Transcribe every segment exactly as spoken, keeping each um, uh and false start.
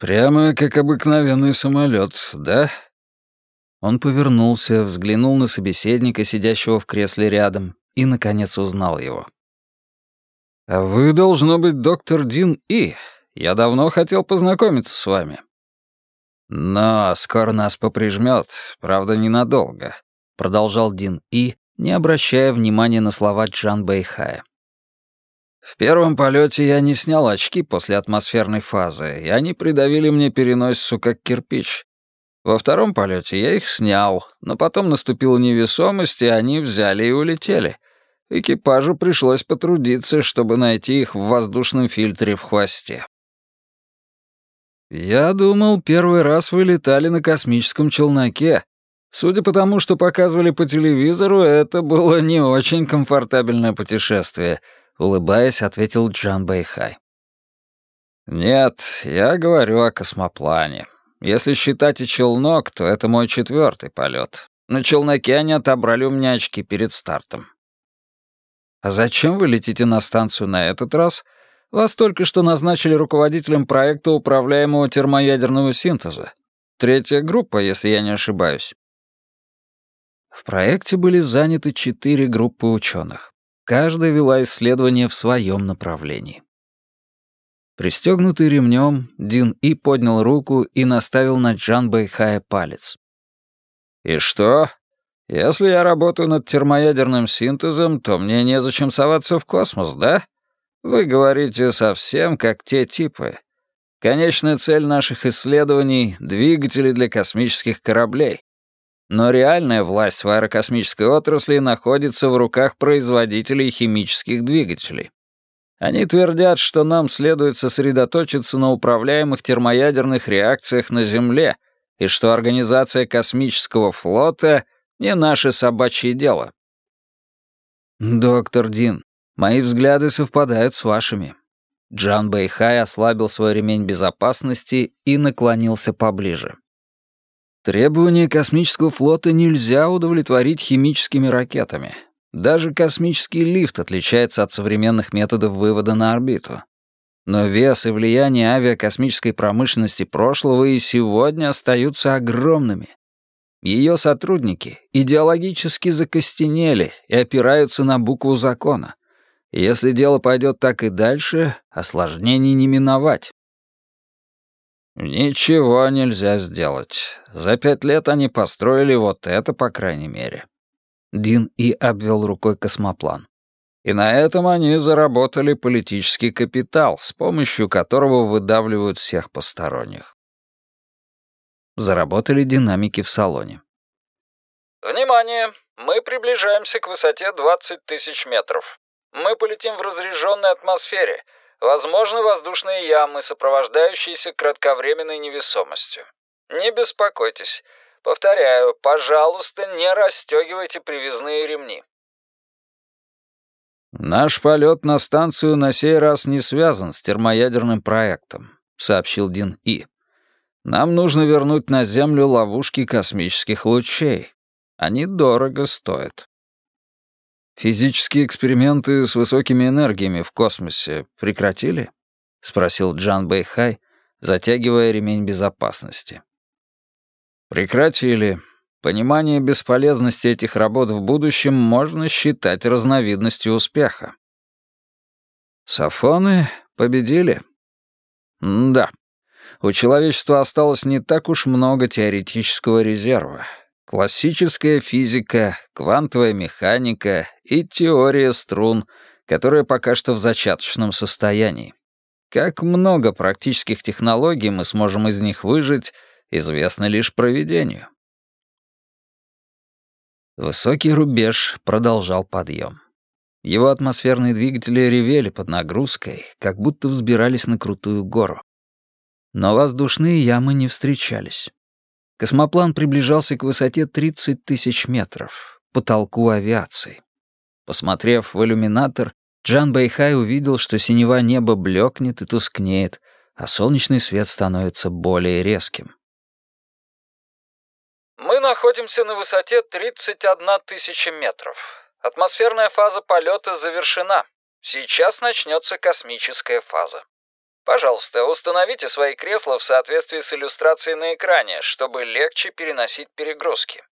«Прямо как обыкновенный самолет, да?» Он повернулся, взглянул на собеседника, сидящего в кресле рядом, и, наконец, узнал его. «А вы, должно быть, доктор Дин И. Я давно хотел познакомиться с вами». «Но скоро нас поприжмёт, правда, ненадолго», — продолжал Дин И, не обращая внимания на слова Джан Бэйхая. «В первом полете я не снял очки после атмосферной фазы, и они придавили мне переносицу как кирпич. Во втором полете я их снял, но потом наступила невесомость, и они взяли и улетели. Экипажу пришлось потрудиться, чтобы найти их в воздушном фильтре в хвосте». «Я думал, первый раз вы летали на космическом челноке. Судя по тому, что показывали по телевизору, это было не очень комфортабельное путешествие», — улыбаясь, ответил Джан Бэйхай. «Нет, я говорю о космоплане. Если считать и челнок, то это мой четвертый полет. На челноке они отобрали у меня очки перед стартом». «А зачем вы летите на станцию на этот раз? Вас только что назначили руководителем проекта управляемого термоядерного синтеза. Третья группа, если я не ошибаюсь». В проекте были заняты четыре группы ученых. Каждая вела исследования в своем направлении. Пристегнутый ремнем, Дин И поднял руку и наставил на Джан Бэйхая палец. «И что? Если я работаю над термоядерным синтезом, то мне незачем соваться в космос, да? Вы говорите совсем как те типы. Конечная цель наших исследований — двигатели для космических кораблей. Но реальная власть в аэрокосмической отрасли находится в руках производителей химических двигателей. Они твердят, что нам следует сосредоточиться на управляемых термоядерных реакциях на Земле и что организация космического флота — не наше собачье дело». «Доктор Дин, мои взгляды совпадают с вашими». Джан Бэйхай ослабил свой ремень безопасности и наклонился поближе. «Требования космического флота нельзя удовлетворить химическими ракетами. Даже космический лифт отличается от современных методов вывода на орбиту. Но вес и влияние авиакосмической промышленности прошлого и сегодня остаются огромными. Ее сотрудники идеологически закостенели и опираются на букву закона. И если дело пойдет так и дальше, осложнений не миновать». «Ничего нельзя сделать. За пять лет они построили вот это, по крайней мере». Дин И обвел рукой космоплан. «И на этом они заработали политический капитал, с помощью которого выдавливают всех посторонних». Заработали динамики в салоне. «Внимание! Мы приближаемся к высоте двадцать тысяч метров. Мы полетим в разряженной атмосфере. Возможны воздушные ямы, сопровождающиеся кратковременной невесомостью. Не беспокойтесь. Повторяю, пожалуйста, не расстегивайте привязные ремни». «Наш полет на станцию на сей раз не связан с термоядерным проектом», — сообщил Дин И. «Нам нужно вернуть на Землю ловушки космических лучей. Они дорого стоят». «Физические эксперименты с высокими энергиями в космосе прекратили?» — спросил Джан Бэйхай, затягивая ремень безопасности. «Прекратили. Понимание бесполезности этих работ в будущем можно считать разновидностью успеха». «Сафоны победили?» «Да. У человечества осталось не так уж много теоретического резерва. Классическая физика, квантовая механика и теория струн, которая пока что в зачаточном состоянии. Как много практических технологий мы сможем из них выжать, известно лишь провидению». Высокий рубеж продолжал подъем. Его атмосферные двигатели ревели под нагрузкой, как будто взбирались на крутую гору. Но воздушные ямы не встречались. Космоплан приближался к высоте тридцать тысяч метров, потолку авиации. Посмотрев в иллюминатор, Джан Бэйхай увидел, что синева неба блекнет и тускнеет, а солнечный свет становится более резким. «Мы находимся на высоте тридцать одна тысяча метров. Атмосферная фаза полета завершена. Сейчас начнется космическая фаза». Пожалуйста, установите свои кресла в соответствии с иллюстрацией на экране, чтобы легче переносить перегрузки».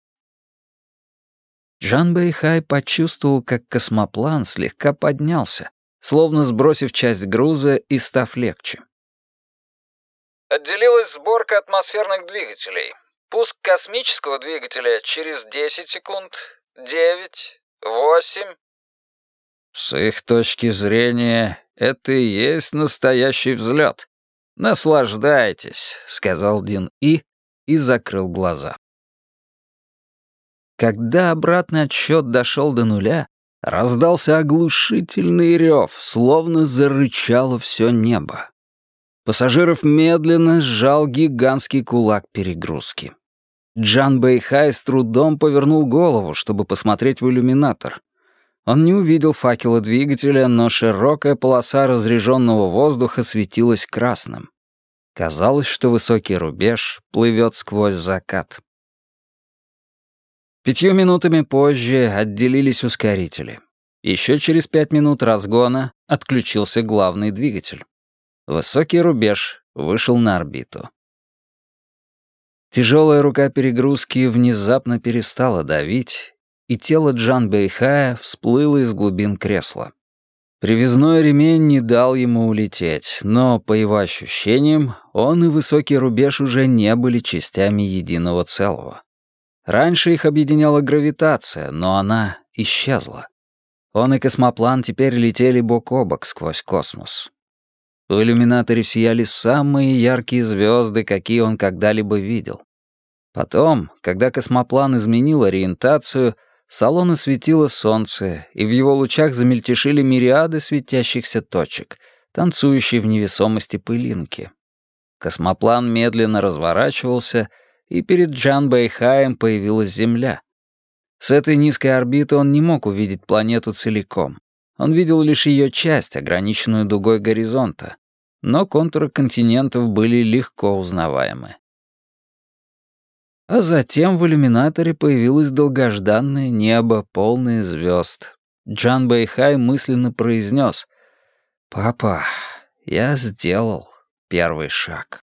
Джан Бэйхай почувствовал, как космоплан слегка поднялся, словно сбросив часть груза и став легче. «Отделилась сборка атмосферных двигателей. Пуск космического двигателя через десять секунд, девять, восемь». «С их точки зрения, это и есть настоящий взлет. Наслаждайтесь», — сказал Дин И и закрыл глаза. Когда обратный отсчет дошел до нуля, раздался оглушительный рев, словно зарычало все небо. Пассажиров медленно сжал гигантский кулак перегрузки. Джан Бэйхай с трудом повернул голову, чтобы посмотреть в иллюминатор. Он не увидел факела двигателя, но широкая полоса разреженного воздуха светилась красным. Казалось, что высокий рубеж плывет сквозь закат. Пятью минутами позже отделились ускорители. Еще через пять минут разгона отключился главный двигатель. Высокий рубеж вышел на орбиту. Тяжелая рука перегрузки внезапно перестала давить, и тело Джан Бэйхая всплыло из глубин кресла. Привязной ремень не дал ему улететь, но, по его ощущениям, он и высокий рубеж уже не были частями единого целого. Раньше их объединяла гравитация, но она исчезла. Он и космоплан теперь летели бок о бок сквозь космос. В иллюминаторе сияли самые яркие звезды, какие он когда-либо видел. Потом, когда космоплан изменил ориентацию, салон осветило солнце, и в его лучах замельтешили мириады светящихся точек, танцующие в невесомости пылинки. Космоплан медленно разворачивался, и перед Джан Бэйхаем появилась Земля. С этой низкой орбиты он не мог увидеть планету целиком. Он видел лишь ее часть, ограниченную дугой горизонта, но контуры континентов были легко узнаваемы. А затем в иллюминаторе появилось долгожданное небо, полное звезд. Джан Бэйхай мысленно произнес: «Папа, я сделал первый шаг».